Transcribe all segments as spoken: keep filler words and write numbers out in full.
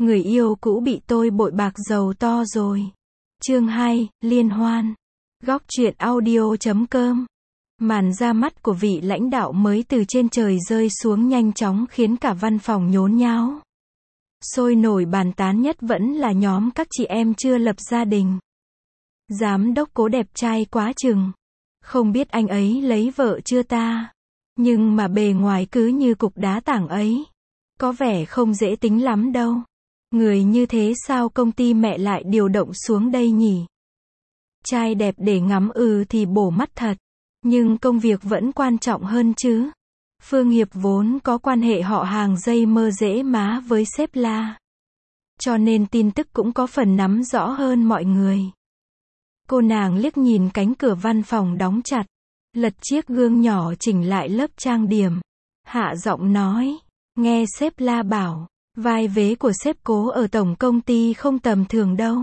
Người yêu cũ bị tôi bội bạc giàu to rồi. Chương hai, liên hoan. Góc truyện audio chấm com. Màn ra mắt của vị lãnh đạo mới từ trên trời rơi xuống nhanh chóng khiến cả văn phòng nhốn nháo. Sôi nổi bàn tán nhất vẫn là nhóm các chị em chưa lập gia đình. Giám đốc Cố đẹp trai quá chừng. Không biết anh ấy lấy vợ chưa ta. Nhưng mà bề ngoài cứ như cục đá tảng ấy. Có vẻ không dễ tính lắm đâu. Người như thế sao công ty mẹ lại điều động xuống đây nhỉ? Trai đẹp để ngắm ừ thì bổ mắt thật. Nhưng công việc vẫn quan trọng hơn chứ. Phương Hiệp vốn có quan hệ họ hàng dây mơ dễ má với sếp La. Cho nên tin tức cũng có phần nắm rõ hơn mọi người. Cô nàng liếc nhìn cánh cửa văn phòng đóng chặt. Lật chiếc gương nhỏ chỉnh lại lớp trang điểm. Hạ giọng nói. Nghe sếp La bảo. Vai vế của sếp Cố ở tổng công ty không tầm thường đâu.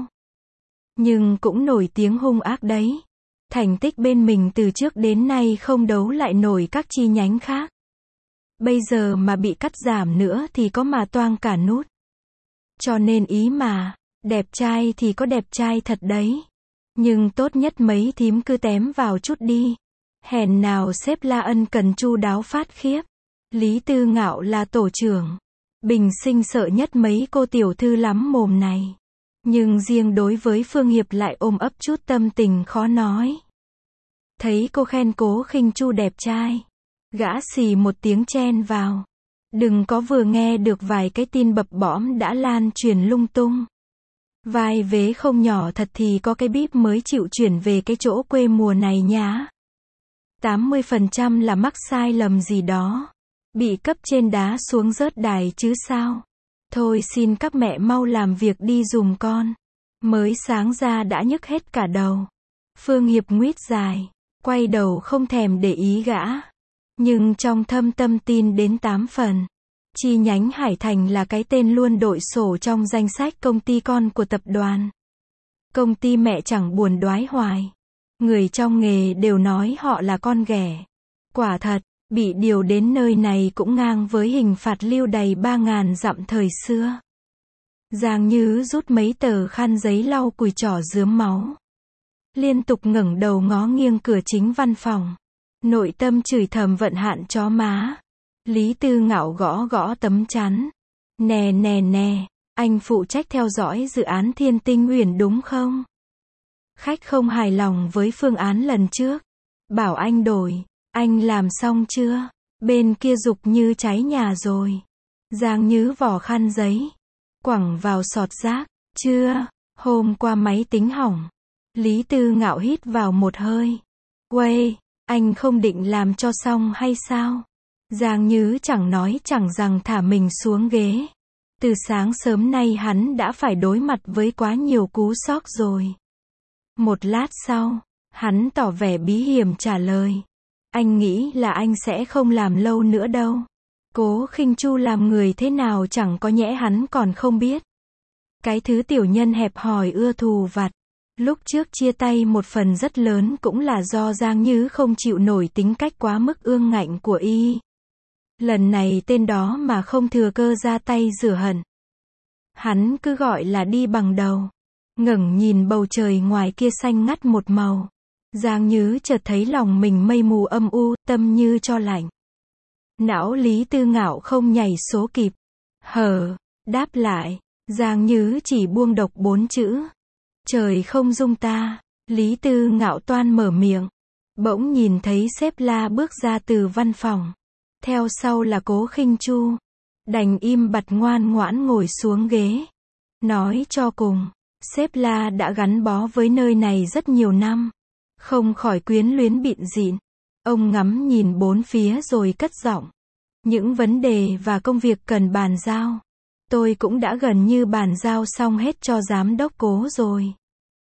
Nhưng cũng nổi tiếng hung ác đấy. Thành tích bên mình từ trước đến nay không đấu lại nổi các chi nhánh khác. Bây giờ mà bị cắt giảm nữa thì có mà toang cả nút. Cho nên ý mà, đẹp trai thì có đẹp trai thật đấy. Nhưng tốt nhất mấy thím cứ tém vào chút đi. Hèn nào sếp La ân cần chu đáo phát khiếp. Lý Tư Ngạo là tổ trưởng. Bình sinh sợ nhất mấy cô tiểu thư lắm mồm này. Nhưng riêng đối với Phương Hiệp lại ôm ấp chút tâm tình khó nói. Thấy cô khen Cố Khinh Chu đẹp trai. Gã xì một tiếng chen vào. Đừng có vừa nghe được vài cái tin bập bõm đã lan truyền lung tung. Vai vế không nhỏ thật thì có cái bíp mới chịu chuyển về cái chỗ quê mùa này nhá. tám mươi phần trăm là mắc sai lầm gì đó. Bị cấp trên đá xuống rớt đài chứ sao. Thôi xin các mẹ mau làm việc đi dùm con. Mới sáng ra đã nhức hết cả đầu. Phương Hiệp nguyết dài. Quay đầu không thèm để ý gã. Nhưng trong thâm tâm tin đến tám phần. Chi nhánh Hải Thành là cái tên luôn đội sổ trong danh sách công ty con của tập đoàn. Công ty mẹ chẳng buồn đoái hoài. Người trong nghề đều nói họ là con ghẻ. Quả thật, bị điều đến nơi này cũng ngang với hình phạt lưu đày ba ngàn dặm thời xưa. Giang Như rút mấy tờ khăn giấy lau cùi trỏ rướm máu. Liên tục ngẩng đầu ngó nghiêng cửa chính văn phòng. Nội tâm chửi thầm vận hạn chó má. Lý Tư Ngạo gõ gõ tấm chắn. Nè nè nè, anh phụ trách theo dõi dự án Thiên Tinh Uyển đúng không? Khách không hài lòng với phương án lần trước. Bảo anh đổi. Anh làm xong chưa? Bên kia giục như cháy nhà rồi. Giang Như vỏ khăn giấy. Quẳng vào sọt rác. Chưa, hôm qua máy tính hỏng. Lý Tư Ngạo hít vào một hơi. Uầy, anh không định làm cho xong hay sao? Giang Như chẳng nói chẳng rằng thả mình xuống ghế. Từ sáng sớm nay hắn đã phải đối mặt với quá nhiều cú sốc rồi. Một lát sau, hắn tỏ vẻ bí hiểm trả lời. Anh nghĩ là anh sẽ không làm lâu nữa đâu. Cố Khinh Chu làm người thế nào chẳng có nhẽ hắn còn không biết. Cái thứ tiểu nhân hẹp hòi ưa thù vặt. Lúc trước chia tay một phần rất lớn cũng là do Giang Như không chịu nổi tính cách quá mức ương ngạnh của y. Lần này tên đó mà không thừa cơ ra tay rửa hận. Hắn cứ gọi là đi bằng đầu. Ngẩng nhìn bầu trời ngoài kia xanh ngắt một màu. Giang Như chợt thấy lòng mình mây mù âm u, tâm như cho lạnh. Não Lý Tư Ngạo không nhảy số kịp. Hờ, đáp lại. Giang Như chỉ buông độc bốn chữ. Trời không dung ta. Lý Tư Ngạo toan mở miệng. Bỗng nhìn thấy sếp La bước ra từ văn phòng. Theo sau là Cố Khinh Chu. Đành im bặt ngoan ngoãn ngồi xuống ghế. Nói cho cùng, sếp La đã gắn bó với nơi này rất nhiều năm. Không khỏi quyến luyến bịn dịn. Ông ngắm nhìn bốn phía rồi cất giọng. Những vấn đề và công việc cần bàn giao. Tôi cũng đã gần như bàn giao xong hết cho giám đốc Cố rồi.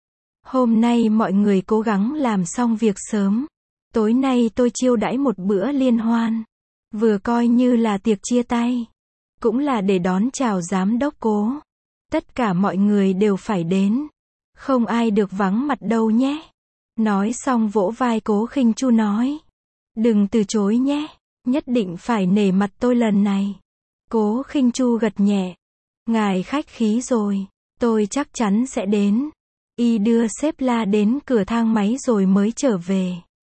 Hôm nay mọi người cố gắng làm xong việc sớm. Tối nay tôi chiêu đãi một bữa liên hoan. Vừa coi như là tiệc chia tay. Cũng là để đón chào giám đốc Cố. Tất cả mọi người đều phải đến. Không ai được vắng mặt đâu nhé. Nói xong vỗ vai Cố Khinh Chu nói. Đừng từ chối nhé. Nhất định phải nể mặt tôi lần này. Cố Khinh Chu gật nhẹ. Ngài khách khí rồi, tôi chắc chắn sẽ đến. Y đưa sếp La đến cửa thang máy rồi mới trở về.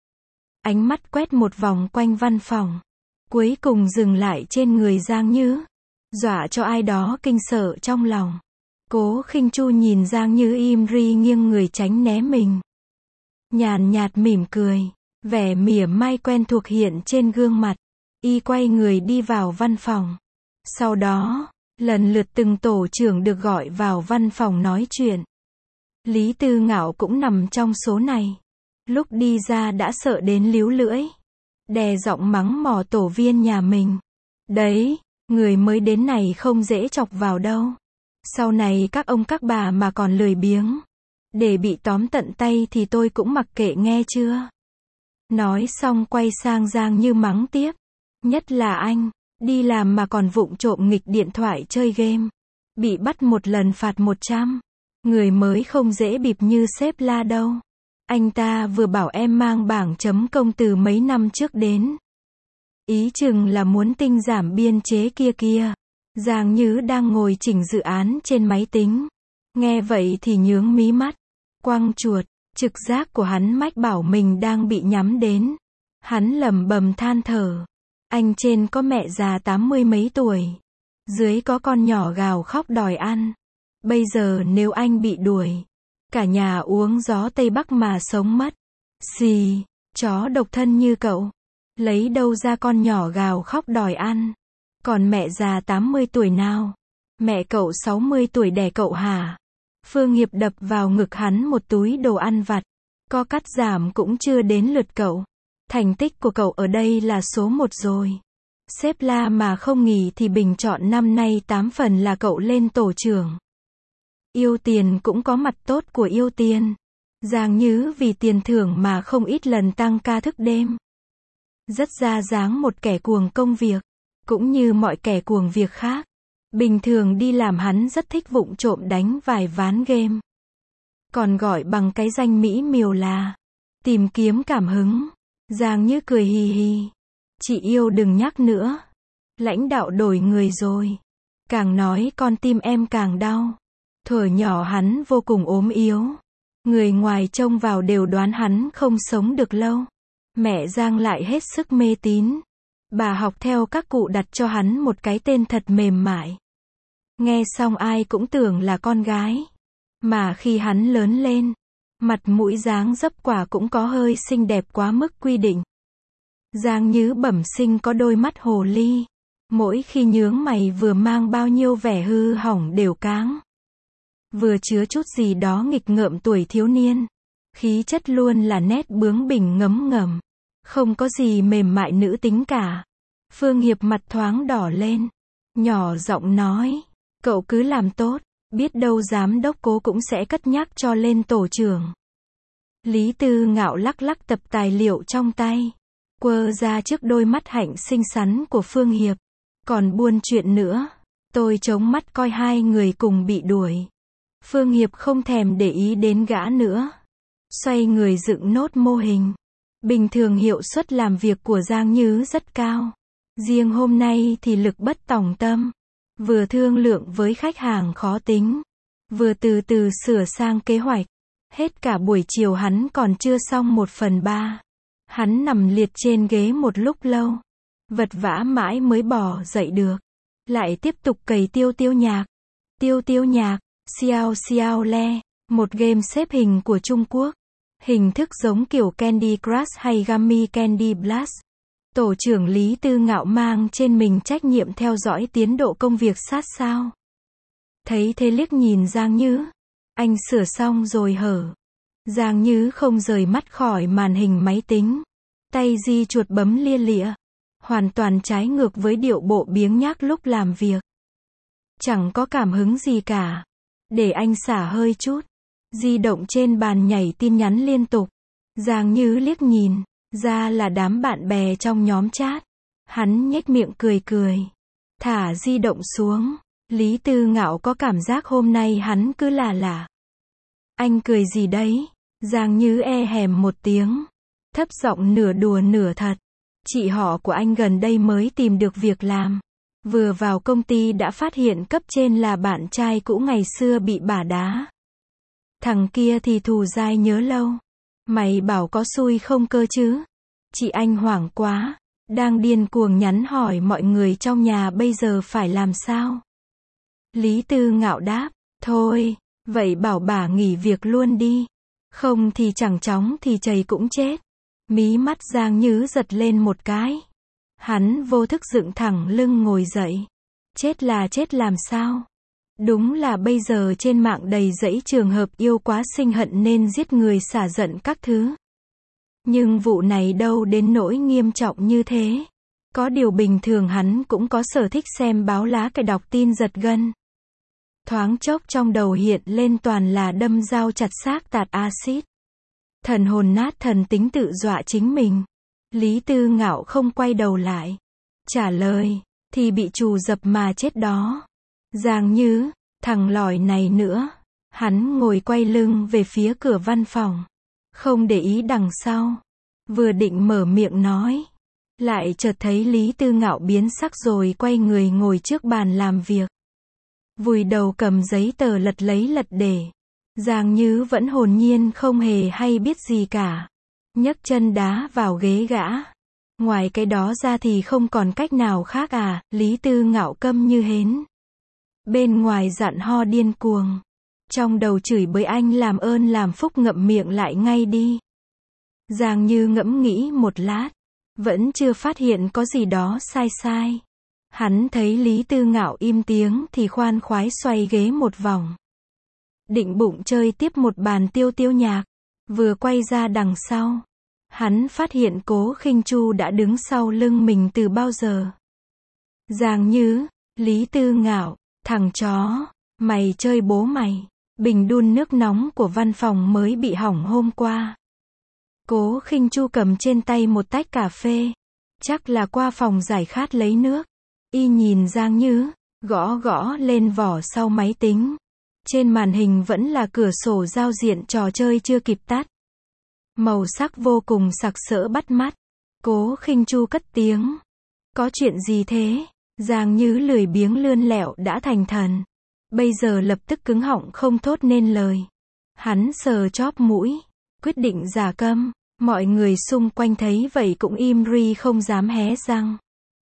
Ánh mắt quét một vòng quanh văn phòng, cuối cùng dừng lại trên người Giang Như, dọa cho ai đó kinh sợ trong lòng. Cố Khinh Chu nhìn Giang Như im ri nghiêng người tránh né mình. Nhàn nhạt mỉm cười, vẻ mỉa mai quen thuộc hiện trên gương mặt. Y quay người đi vào văn phòng. Sau đó, lần lượt từng tổ trưởng được gọi vào văn phòng nói chuyện. Lý Tư Ngạo cũng nằm trong số này. Lúc đi ra đã sợ đến líu lưỡi, đè giọng mắng mỏ tổ viên nhà mình. Đấy, người mới đến này không dễ chọc vào đâu. Sau này các ông các bà mà còn lười biếng, để bị tóm tận tay thì tôi cũng mặc kệ nghe chưa. Nói xong quay sang Giang Như mắng tiếp. Nhất là anh, đi làm mà còn vụng trộm nghịch điện thoại chơi game. Bị bắt một lần phạt một trăm. Người mới không dễ bịp như sếp La đâu. Anh ta vừa bảo em mang bảng chấm công từ mấy năm trước đến. Ý chừng là muốn tinh giảm biên chế kia kia. Giang Như đang ngồi chỉnh dự án trên máy tính. Nghe vậy thì nhướng mí mắt. Quăng chuột, trực giác của hắn mách bảo mình đang bị nhắm đến. Hắn lẩm bẩm than thở. Anh trên có mẹ già tám mươi mấy tuổi. Dưới có con nhỏ gào khóc đòi ăn. Bây giờ nếu anh bị đuổi, cả nhà uống gió Tây Bắc mà sống mất. Xì, chó độc thân như cậu, lấy đâu ra con nhỏ gào khóc đòi ăn. Còn mẹ già tám mươi tuổi nào? Mẹ cậu sáu mươi tuổi đẻ cậu hả? Phương Hiệp đập vào ngực hắn một túi đồ ăn vặt. Có cắt giảm cũng chưa đến lượt cậu. Thành tích của cậu ở đây là số một rồi. Sếp La mà không nghỉ thì bình chọn năm nay tám phần là cậu lên tổ trưởng. Yêu tiền cũng có mặt tốt của yêu tiền. Giang Như vì tiền thưởng mà không ít lần tăng ca thức đêm. Rất ra dáng một kẻ cuồng công việc. Cũng như mọi kẻ cuồng việc khác. Bình thường đi làm hắn rất thích vụng trộm đánh vài ván game. Còn gọi bằng cái danh mỹ miều là tìm kiếm cảm hứng. Giang Như cười hì hì. Chị yêu đừng nhắc nữa. Lãnh đạo đổi người rồi. Càng nói con tim em càng đau. Thuở nhỏ hắn vô cùng ốm yếu. Người ngoài trông vào đều đoán hắn không sống được lâu. Mẹ Giang lại hết sức mê tín. Bà học theo các cụ đặt cho hắn một cái tên thật mềm mại. Nghe xong ai cũng tưởng là con gái. Mà khi hắn lớn lên, mặt mũi dáng dấp quả cũng có hơi xinh đẹp quá mức quy định. Giang Như bẩm sinh có đôi mắt hồ ly. Mỗi khi nhướng mày vừa mang bao nhiêu vẻ hư hỏng đều cáng. Vừa chứa chút gì đó nghịch ngợm tuổi thiếu niên. Khí chất luôn là nét bướng bỉnh ngấm ngầm. Không có gì mềm mại nữ tính cả. Phương Hiệp mặt thoáng đỏ lên. Nhỏ giọng nói. Cậu cứ làm tốt. Biết đâu giám đốc Cố cũng sẽ cất nhắc cho lên tổ trưởng. Lý Tư Ngạo lắc lắc tập tài liệu trong tay. Quơ ra trước đôi mắt hạnh xinh xắn của Phương Hiệp. Còn buôn chuyện nữa. Tôi chống mắt coi hai người cùng bị đuổi. Phương Hiệp không thèm để ý đến gã nữa. Xoay người dựng nốt mô hình. Bình thường hiệu suất làm việc của Giang Như rất cao. Riêng hôm nay thì lực bất tòng tâm. Vừa thương lượng với khách hàng khó tính. Vừa từ từ sửa sang kế hoạch. Hết cả buổi chiều hắn còn chưa xong một phần ba. Hắn nằm liệt trên ghế một lúc lâu. Vật vã mãi mới bỏ dậy được. Lại tiếp tục cày tiêu tiêu nhạc. Tiêu tiêu nhạc, xiao xiao le. Một game xếp hình của Trung Quốc. Hình thức giống kiểu Candy Crush hay Gummy Candy Blast. Tổ trưởng Lý Tư Ngạo mang trên mình trách nhiệm theo dõi tiến độ công việc sát sao. Thấy thế liếc nhìn Giang Như. Anh sửa xong rồi hở. Giang Như không rời mắt khỏi màn hình máy tính. Tay di chuột bấm lia lịa. Hoàn toàn trái ngược với điệu bộ biếng nhác lúc làm việc. Chẳng có cảm hứng gì cả. Để anh xả hơi chút. Di động trên bàn nhảy tin nhắn liên tục. Giang Như liếc nhìn. Ra là đám bạn bè trong nhóm chat. Hắn nhếch miệng cười cười. Thả di động xuống. Lý Tư Ngạo có cảm giác hôm nay hắn cứ là lạ. Anh cười gì đấy? Giang Như e hèm một tiếng. Thấp giọng nửa đùa nửa thật. Chị họ của anh gần đây mới tìm được việc làm. Vừa vào công ty đã phát hiện cấp trên là bạn trai cũ ngày xưa bị bả đá. Thằng kia thì thù dai nhớ lâu. Mày bảo có xui không cơ chứ? Chị Anh hoảng quá, đang điên cuồng nhắn hỏi mọi người trong nhà bây giờ phải làm sao. Lý Tư Ngạo đáp, thôi, vậy bảo bà nghỉ việc luôn đi. Không thì chẳng chóng thì chày cũng chết. Mí mắt Giang Nhứ giật lên một cái. Hắn vô thức dựng thẳng lưng ngồi dậy. Chết là chết làm sao? Đúng là bây giờ trên mạng đầy dẫy trường hợp yêu quá sinh hận nên giết người xả giận các thứ. Nhưng vụ này đâu đến nỗi nghiêm trọng như thế. Có điều bình thường hắn cũng có sở thích xem báo lá cải đọc tin giật gân. Thoáng chốc trong đầu hiện lên toàn là đâm dao chặt xác tạt axit. Thần hồn nát thần tính tự dọa chính mình. Lý Tư Ngạo không quay đầu lại. Trả lời, thì bị trù dập mà chết đó. Giang Nhứ, thằng lỏi này nữa. Hắn ngồi quay lưng về phía cửa văn phòng. Không để ý đằng sau. Vừa định mở miệng nói. Lại chợt thấy Lý Tư Ngạo biến sắc rồi quay người ngồi trước bàn làm việc. Vùi đầu cầm giấy tờ lật lấy lật để. Giang Nhứ vẫn hồn nhiên không hề hay biết gì cả. Nhấc chân đá vào ghế gã. Ngoài cái đó ra thì không còn cách nào khác à, Lý Tư Ngạo câm như hến. Bên ngoài dặn ho điên cuồng. Trong đầu chửi bới anh làm ơn làm phúc ngậm miệng lại ngay đi. Giang Như ngẫm nghĩ một lát. Vẫn chưa phát hiện có gì đó sai sai. Hắn thấy Lý Tư Ngạo im tiếng thì khoan khoái xoay ghế một vòng. Định bụng chơi tiếp một bàn tiêu tiêu nhạc. Vừa quay ra đằng sau. Hắn phát hiện Cố Khinh Chu đã đứng sau lưng mình từ bao giờ. Giang Như, Lý Tư Ngạo, thằng chó, mày chơi bố mày. Bình đun nước nóng của văn phòng mới bị hỏng hôm qua. Cố Khinh Chu cầm trên tay một tách cà phê. Chắc là qua phòng giải khát lấy nước. Y nhìn Giang Như, gõ gõ lên vỏ sau máy tính. Trên màn hình vẫn là cửa sổ giao diện trò chơi chưa kịp tắt. Màu sắc vô cùng sặc sỡ bắt mắt. Cố Khinh Chu cất tiếng. Có chuyện gì thế? Giang Như lười biếng lươn lẹo đã thành thần. Bây giờ lập tức cứng họng không thốt nên lời. Hắn sờ chóp mũi. Quyết định giả câm. Mọi người xung quanh thấy vậy cũng im ri không dám hé răng.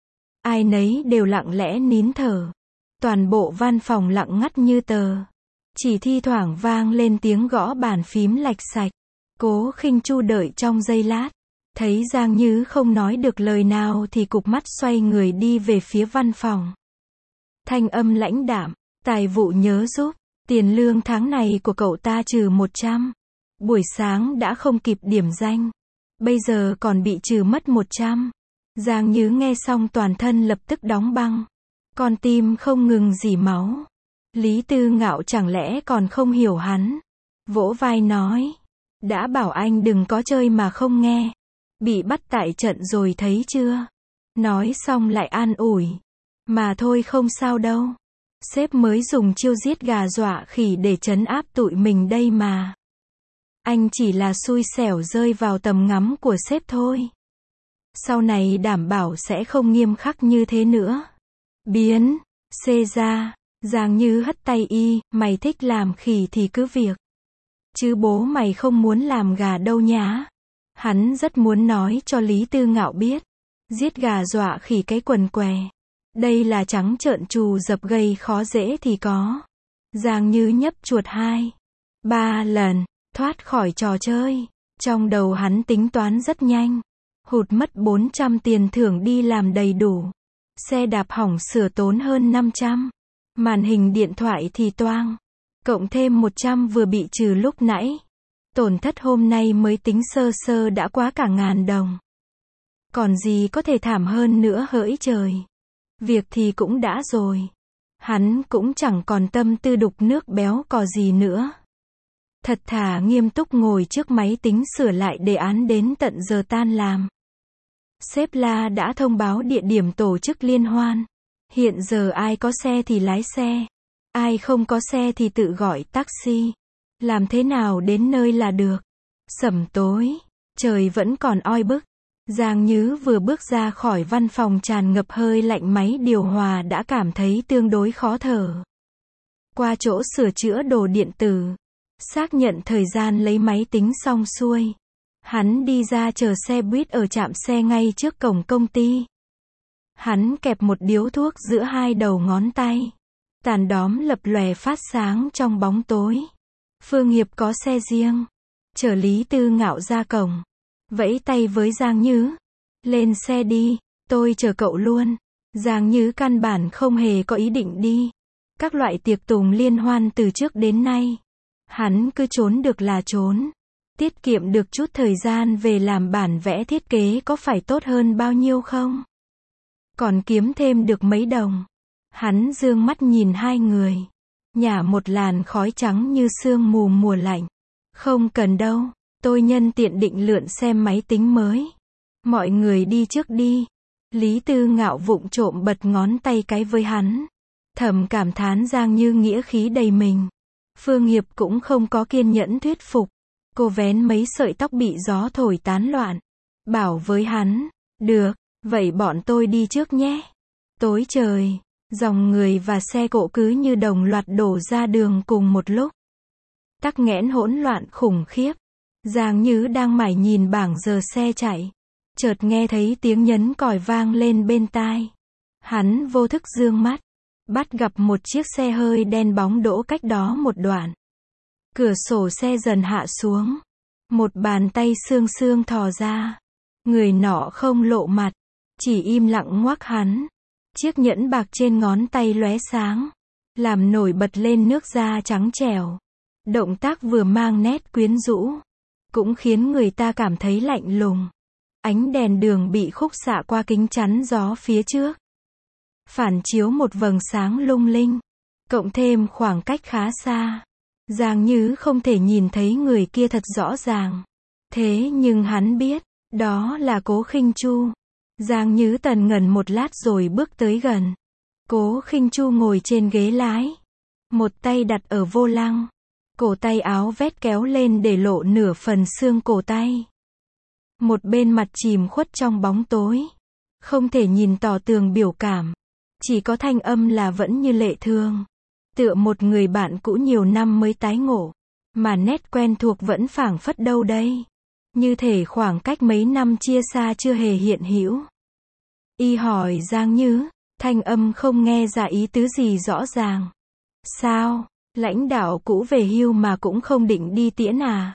Ai nấy đều lặng lẽ nín thở. Toàn bộ văn phòng lặng ngắt như tờ. Chỉ thi thoảng vang lên tiếng gõ bàn phím lạch sạch. Cố Khinh Chu đợi trong giây lát. Thấy Giang Như không nói được lời nào thì cụp mắt xoay người đi về phía văn phòng. Thanh âm lãnh đạm. Tài vụ nhớ giúp. Tiền lương tháng này của cậu ta trừ một trăm. Buổi sáng đã không kịp điểm danh. Bây giờ còn bị trừ mất một trăm. Giang Như nghe xong toàn thân lập tức đóng băng. Con tim không ngừng rỉ máu. Lý Tư Ngạo chẳng lẽ còn không hiểu hắn. Vỗ vai nói. Đã bảo anh đừng có chơi mà không nghe. Bị bắt tại trận rồi thấy chưa? Nói xong lại an ủi. Mà thôi không sao đâu. Sếp mới dùng chiêu giết gà dọa khỉ để trấn áp tụi mình đây mà. Anh chỉ là xui xẻo rơi vào tầm ngắm của sếp thôi. Sau này đảm bảo sẽ không nghiêm khắc như thế nữa. Biến. Xê ra. Giang Như hất tay y. Mày thích làm khỉ thì cứ việc. Chứ bố mày không muốn làm gà đâu nhá. Hắn rất muốn nói cho Lý Tư Ngạo biết. Giết gà dọa khỉ cái quần què. Đây là trắng trợn trù dập gây khó dễ thì có. Giang Như nhấp chuột hai. Ba lần. Thoát khỏi trò chơi. Trong đầu hắn tính toán rất nhanh. Hụt mất bốn trăm tiền thưởng đi làm đầy đủ. Xe đạp hỏng sửa tốn hơn năm trăm. Màn hình điện thoại thì toang. Cộng thêm một trăm vừa bị trừ lúc nãy. Tổn thất hôm nay mới tính sơ sơ đã quá cả ngàn đồng. Còn gì có thể thảm hơn nữa hỡi trời. Việc thì cũng đã rồi. Hắn cũng chẳng còn tâm tư đục nước béo cò gì nữa. Thật thà nghiêm túc ngồi trước máy tính sửa lại đề án đến tận giờ tan làm. Sếp La đã thông báo địa điểm tổ chức liên hoan. Hiện giờ ai có xe thì lái xe. Ai không có xe thì tự gọi taxi. Làm thế nào đến nơi là được. Sẩm tối. Trời vẫn còn oi bức. Giang Nhứ vừa bước ra khỏi văn phòng tràn ngập hơi lạnh máy điều hòa đã cảm thấy tương đối khó thở. Qua chỗ sửa chữa đồ điện tử, xác nhận thời gian lấy máy tính xong xuôi. Hắn đi ra chờ xe buýt ở trạm xe ngay trước cổng công ty. Hắn kẹp một điếu thuốc giữa hai đầu ngón tay. Tàn đóm lập lòe phát sáng trong bóng tối. Phương Hiệp có xe riêng. Chở Lý Tư Ngạo ra cổng. Vẫy tay với Giang Nhứ. Lên xe đi, tôi chở cậu luôn. Giang Nhứ căn bản không hề có ý định đi. Các loại tiệc tùng liên hoan từ trước đến nay. Hắn cứ trốn được là trốn. Tiết kiệm được chút thời gian về làm bản vẽ thiết kế có phải tốt hơn bao nhiêu không? Còn kiếm thêm được mấy đồng. Hắn dương mắt nhìn hai người. Nhả một làn khói trắng như sương mù mùa lạnh. Không cần đâu, tôi nhân tiện định lượn xem máy tính mới. Mọi người đi trước đi. Lý Tư Ngạo vụng trộm bật ngón tay cái với hắn. Thầm cảm thán Giang Như nghĩa khí đầy mình. Phương Hiệp cũng không có kiên nhẫn thuyết phục. Cô vén mấy sợi tóc bị gió thổi tán loạn. Bảo với hắn, được, vậy bọn tôi đi trước nhé. Tối trời, dòng người và xe cộ cứ như đồng loạt đổ ra đường cùng một lúc. Tắc nghẽn hỗn loạn khủng khiếp. Giang Nhứ đang mải nhìn bảng giờ xe chạy. Chợt nghe thấy tiếng nhấn còi vang lên bên tai. Hắn vô thức dương mắt. Bắt gặp một chiếc xe hơi đen bóng đỗ cách đó một đoạn. Cửa sổ xe dần hạ xuống. Một bàn tay xương xương thò ra. Người nọ không lộ mặt. Chỉ im lặng ngoắc hắn. Chiếc nhẫn bạc trên ngón tay lóe sáng. Làm nổi bật lên nước da trắng trẻo. Động tác vừa mang nét quyến rũ. Cũng khiến người ta cảm thấy lạnh lùng. Ánh đèn đường bị khúc xạ qua kính chắn gió phía trước. Phản chiếu một vầng sáng lung linh. Cộng thêm khoảng cách khá xa. Giang Nhứ không thể nhìn thấy người kia thật rõ ràng. Thế nhưng hắn biết, đó là Cố Khinh Chu. Giang Nhứ tần ngần một lát rồi bước tới gần. Cố Khinh Chu ngồi trên ghế lái. Một tay đặt ở vô lăng. Cổ tay áo vét kéo lên để lộ nửa phần xương cổ tay. Một bên mặt chìm khuất trong bóng tối. Không thể nhìn tỏ tường biểu cảm. Chỉ có thanh âm là vẫn như lệ thương. Tựa một người bạn cũ nhiều năm mới tái ngộ. Mà nét quen thuộc vẫn phảng phất đâu đây. Như thể khoảng cách mấy năm chia xa chưa hề hiện hữu. Y hỏi Giang Nhứ, thanh âm không nghe ra ý tứ gì rõ ràng. Sao, lãnh đạo cũ về hưu mà cũng không định đi tiễn à?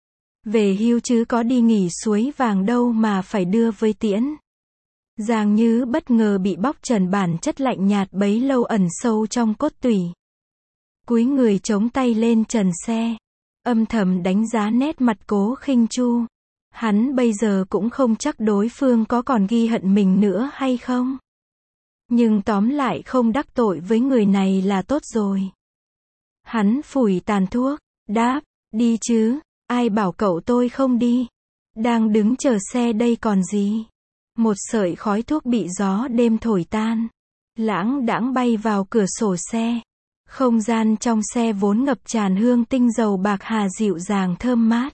Về hưu chứ có đi nghỉ suối vàng đâu mà phải đưa với tiễn. Giang Nhứ bất ngờ bị bóc trần bản chất lạnh nhạt bấy lâu ẩn sâu trong cốt tủy. Cúi người chống tay lên trần xe. Âm thầm đánh giá nét mặt Cố Khinh Chu. Hắn bây giờ cũng không chắc đối phương có còn ghi hận mình nữa hay không. Nhưng tóm lại không đắc tội với người này là tốt rồi. Hắn phủi tàn thuốc, đáp, đi chứ, ai bảo cậu tôi không đi. Đang đứng chờ xe đây còn gì. Một sợi khói thuốc bị gió đêm thổi tan. Lãng đãng bay vào cửa sổ xe. Không gian trong xe vốn ngập tràn hương tinh dầu bạc hà dịu dàng thơm mát.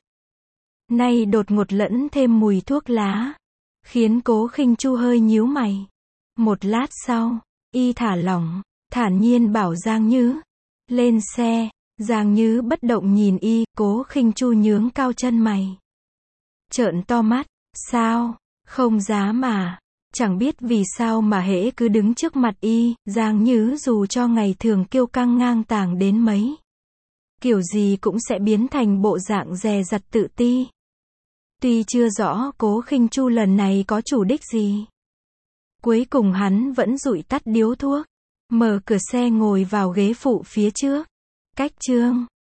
Nay đột ngột lẫn thêm mùi thuốc lá. Khiến Cố Khinh Chu hơi nhíu mày. Một lát sau, y thả lỏng, thản nhiên bảo Giang Nhứ. Lên xe. Giang Nhứ bất động nhìn y, Cố Khinh Chu nhướng cao chân mày. Trợn to mắt, sao, không dám mà. Chẳng biết vì sao mà hễ cứ đứng trước mặt y, Giang Nhứ dù cho ngày thường kiêu căng ngang tàng đến mấy. Kiểu gì cũng sẽ biến thành bộ dạng dè dặt tự ti. Tuy chưa rõ Cố Khinh Chu lần này có chủ đích gì. Cuối cùng hắn vẫn dụi tắt điếu thuốc. Mở cửa xe ngồi vào ghế phụ phía trước. Cách chương